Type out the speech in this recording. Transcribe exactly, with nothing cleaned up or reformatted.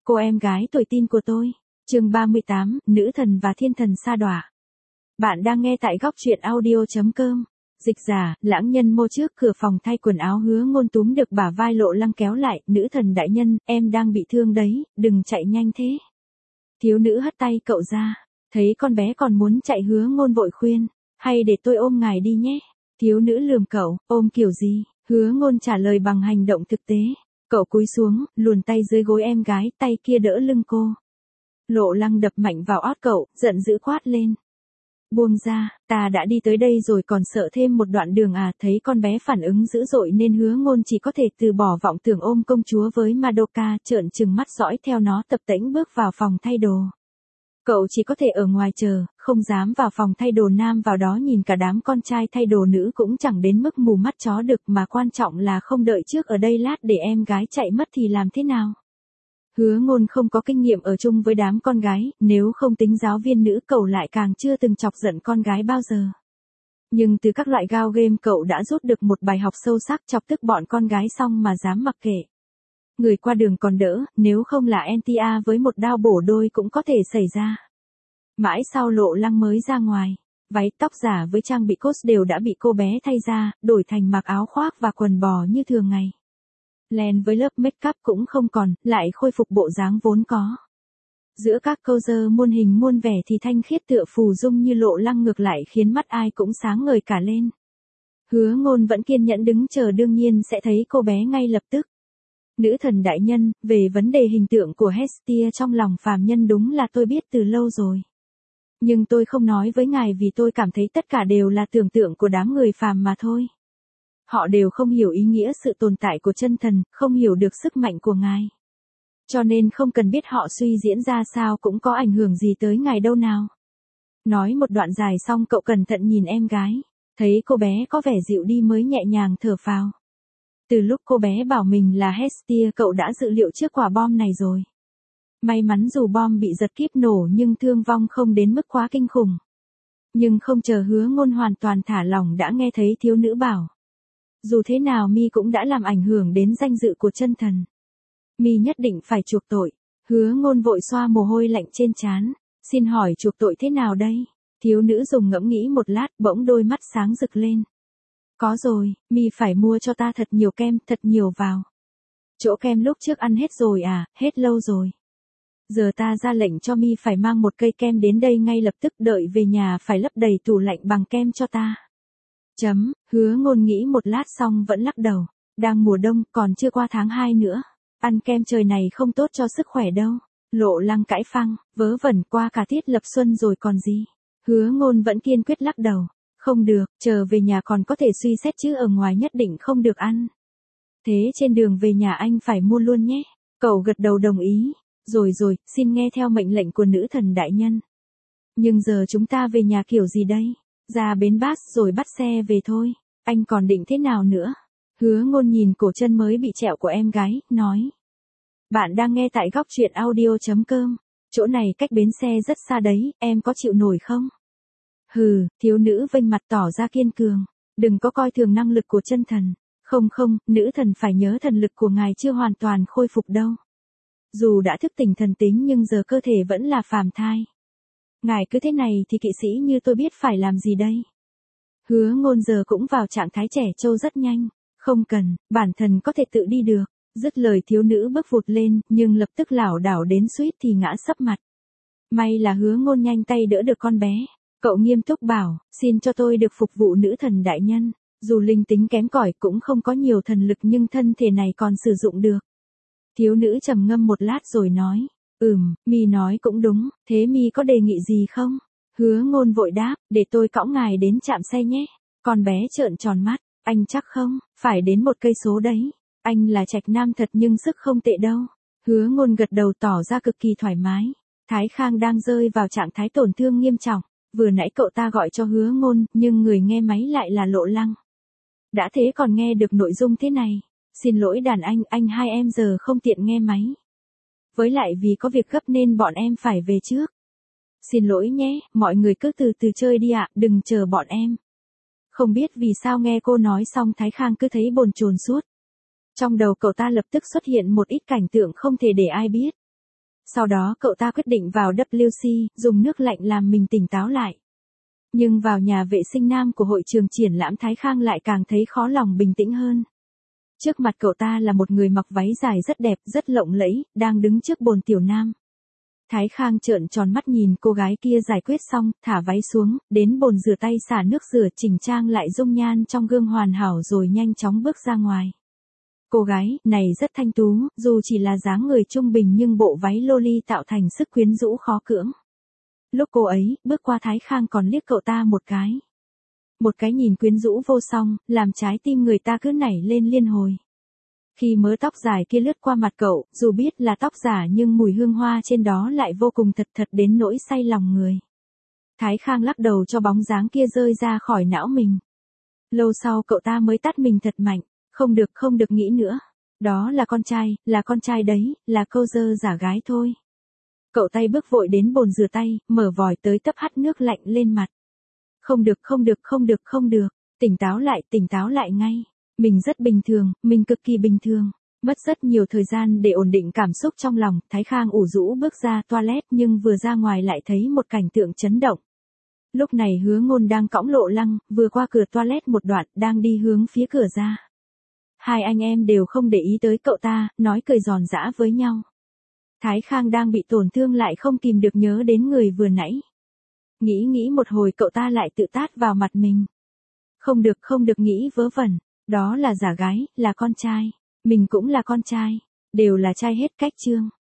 Cô em gái tuổi teen của tôi. Chương ba mươi tám, nữ thần và thiên thần sa đọa. Bạn đang nghe tại góc truyện audio chấm com. Dịch giả, lãng nhân mô trước cửa phòng thay quần áo Hứa Ngôn túm được bả vai Lộ Lăng kéo lại, nữ thần đại nhân, em đang bị thương đấy, đừng chạy nhanh thế. Thiếu nữ hất tay cậu ra, thấy con bé còn muốn chạy Hứa Ngôn vội khuyên, hay để tôi ôm ngài đi nhé. Thiếu nữ lườm cậu, ôm kiểu gì? Hứa Ngôn trả lời bằng hành động thực tế. Cậu cúi xuống, luồn tay dưới gối em gái, tay kia đỡ lưng cô. Lộ Lăng đập mạnh vào ót cậu, giận dữ quát lên. Buông ra, ta đã đi tới đây rồi còn sợ thêm một đoạn đường à. Thấy con bé phản ứng dữ dội nên Hứa Ngôn chỉ có thể từ bỏ vọng tưởng ôm công chúa với Madoka, trợn trừng mắt dõi theo nó tập tễnh bước vào phòng thay đồ. Cậu chỉ có thể ở ngoài chờ, không dám vào phòng thay đồ nam vào đó nhìn cả đám con trai thay đồ nữ cũng chẳng đến mức mù mắt chó được, mà quan trọng là không đợi trước ở đây lát để em gái chạy mất thì làm thế nào. Hứa Ngôn không có kinh nghiệm ở chung với đám con gái, nếu không tính giáo viên nữ cậu lại càng chưa từng chọc giận con gái bao giờ. Nhưng từ các loại gao game cậu đã rút được một bài học sâu sắc, chọc tức bọn con gái xong mà dám mặc kệ. Người qua đường còn đỡ, nếu không là en tê a với một đao bổ đôi cũng có thể xảy ra. Mãi sau Lộ Lăng mới ra ngoài, váy tóc giả với trang bị cốt đều đã bị cô bé thay ra, đổi thành mặc áo khoác và quần bò như thường ngày. Len với lớp make up cũng không còn, lại khôi phục bộ dáng vốn có. Giữa các câu dơ muôn hình muôn vẻ thì thanh khiết tựa phù dung như Lộ Lăng ngược lại khiến mắt ai cũng sáng ngời cả lên. Hứa Ngôn vẫn kiên nhẫn đứng chờ, đương nhiên sẽ thấy cô bé ngay lập tức. Nữ thần đại nhân, về vấn đề hình tượng của Hestia trong lòng phàm nhân đúng là tôi biết từ lâu rồi. Nhưng tôi không nói với ngài vì tôi cảm thấy tất cả đều là tưởng tượng của đám người phàm mà thôi. Họ đều không hiểu ý nghĩa sự tồn tại của chân thần, không hiểu được sức mạnh của ngài. Cho nên không cần biết họ suy diễn ra sao cũng có ảnh hưởng gì tới ngài đâu nào. Nói một đoạn dài xong cậu cẩn thận nhìn em gái, thấy cô bé có vẻ dịu đi mới nhẹ nhàng thở phào. Từ lúc cô bé bảo mình là Hestia cậu đã dự liệu trước quả bom này rồi. May mắn dù bom bị giật kíp nổ nhưng thương vong không đến mức quá kinh khủng. Nhưng không chờ Hứa Ngôn hoàn toàn thả lỏng đã nghe thấy thiếu nữ bảo. Dù thế nào mi cũng đã làm ảnh hưởng đến danh dự của chân thần. Mi nhất định phải chuộc tội. Hứa Ngôn vội xoa mồ hôi lạnh trên trán. Xin hỏi chuộc tội thế nào đây? Thiếu nữ dùng ngẫm nghĩ một lát bỗng đôi mắt sáng rực lên. Có rồi, mi phải mua cho ta thật nhiều kem, thật nhiều vào. Chỗ kem lúc trước ăn hết rồi à, hết lâu rồi. Giờ ta ra lệnh cho mi phải mang một cây kem đến đây ngay lập tức, đợi về nhà phải lấp đầy tủ lạnh bằng kem cho ta. Chấm, Hứa Ngôn nghĩ một lát xong vẫn lắc đầu. Đang mùa đông, còn chưa qua tháng hai nữa. Ăn kem trời này không tốt cho sức khỏe đâu. Lộ Lăng cãi phăng, vớ vẩn qua cả tiết lập xuân rồi còn gì. Hứa Ngôn vẫn kiên quyết lắc đầu. Không được, chờ về nhà còn có thể suy xét chứ ở ngoài nhất định không được ăn. Thế trên đường về nhà anh phải mua luôn nhé. Cậu gật đầu đồng ý. Rồi rồi, xin nghe theo mệnh lệnh của nữ thần đại nhân. Nhưng giờ chúng ta về nhà kiểu gì đây? Ra bến bus rồi bắt xe về thôi. Anh còn định thế nào nữa? Hứa Ngôn nhìn cổ chân mới bị trẹo của em gái, nói. Bạn đang nghe tại góc truyện audio chấm com. Chỗ này cách bến xe rất xa đấy, em có chịu nổi không? Hừ, thiếu nữ vênh mặt tỏ ra kiên cường. Đừng có coi thường năng lực của chân thần. Không không, nữ thần phải nhớ thần lực của ngài chưa hoàn toàn khôi phục đâu. Dù đã thức tỉnh thần tính nhưng giờ cơ thể vẫn là phàm thai. Ngài cứ thế này thì kỵ sĩ như tôi biết phải làm gì đây? Hứa Ngôn giờ cũng vào trạng thái trẻ trâu rất nhanh. Không cần, bản thân có thể tự đi được. Dứt lời thiếu nữ bước vụt lên, nhưng lập tức lảo đảo đến suýt thì ngã sấp mặt. May là Hứa Ngôn nhanh tay đỡ được con bé. Cậu nghiêm túc bảo, xin cho tôi được phục vụ nữ thần đại nhân. Dù linh tính kém cỏi cũng không có nhiều thần lực nhưng thân thể này còn sử dụng được. Thiếu nữ trầm ngâm một lát rồi nói, ừm, mi nói cũng đúng, thế mi có đề nghị gì không? Hứa Ngôn vội đáp, để tôi cõng ngài đến trạm xe nhé. Con bé trợn tròn mắt, anh chắc không, phải đến một cây số đấy. Anh là trạch nam thật nhưng sức không tệ đâu. Hứa Ngôn gật đầu tỏ ra cực kỳ thoải mái. Thái Khang đang rơi vào trạng thái tổn thương nghiêm trọng. Vừa nãy cậu ta gọi cho Hứa Ngôn, nhưng người nghe máy lại là Lộ Lăng. Đã thế còn nghe được nội dung thế này. Xin lỗi đàn anh, anh hai em giờ không tiện nghe máy. Với lại vì có việc gấp nên bọn em phải về trước. Xin lỗi nhé, mọi người cứ từ từ chơi đi ạ, đừng chờ bọn em. Không biết vì sao nghe cô nói xong Thái Khang cứ thấy bồn chồn suốt. Trong đầu cậu ta lập tức xuất hiện một ít cảnh tượng không thể để ai biết. Sau đó cậu ta quyết định vào W C, dùng nước lạnh làm mình tỉnh táo lại. Nhưng vào nhà vệ sinh nam của hội trường triển lãm Thái Khang lại càng thấy khó lòng bình tĩnh hơn. Trước mặt cậu ta là một người mặc váy dài rất đẹp, rất lộng lẫy, đang đứng trước bồn tiểu nam. Thái Khang trợn tròn mắt nhìn cô gái kia giải quyết xong, thả váy xuống, đến bồn rửa tay xả nước rửa chỉnh trang lại dung nhan trong gương hoàn hảo rồi nhanh chóng bước ra ngoài. Cô gái này rất thanh tú, dù chỉ là dáng người trung bình nhưng bộ váy loli tạo thành sức quyến rũ khó cưỡng. Lúc cô ấy bước qua Thái Khang còn liếc cậu ta một cái. Một cái nhìn quyến rũ vô song, làm trái tim người ta cứ nảy lên liên hồi. Khi mớ tóc dài kia lướt qua mặt cậu, dù biết là tóc giả nhưng mùi hương hoa trên đó lại vô cùng thật thật đến nỗi say lòng người. Thái Khang lắc đầu cho bóng dáng kia rơi ra khỏi não mình. Lâu sau cậu ta mới tát mình thật mạnh, không được không được nghĩ nữa. Đó là con trai, là con trai đấy, là câu dơ giả gái thôi. Cậu tay bước vội đến bồn rửa tay, mở vòi tới tấp hắt nước lạnh lên mặt. Không được không được không được không được, tỉnh táo lại tỉnh táo lại ngay. Mình rất bình thường, mình cực kỳ bình thường. Mất rất nhiều thời gian để ổn định cảm xúc trong lòng, Thái Khang ủ rũ bước ra toilet nhưng vừa ra ngoài lại thấy một cảnh tượng chấn động. Lúc này Hứa Ngôn đang cõng Lộ Lăng, vừa qua cửa toilet một đoạn, đang đi hướng phía cửa ra. Hai anh em đều không để ý tới cậu ta, nói cười giòn giã với nhau. Thái Khang đang bị tổn thương lại không kìm được nhớ đến người vừa nãy. Nghĩ nghĩ một hồi cậu ta lại tự tát vào mặt mình. Không được không được nghĩ vớ vẩn. Đó là giả gái, là con trai. Mình cũng là con trai. Đều là trai hết cách chương.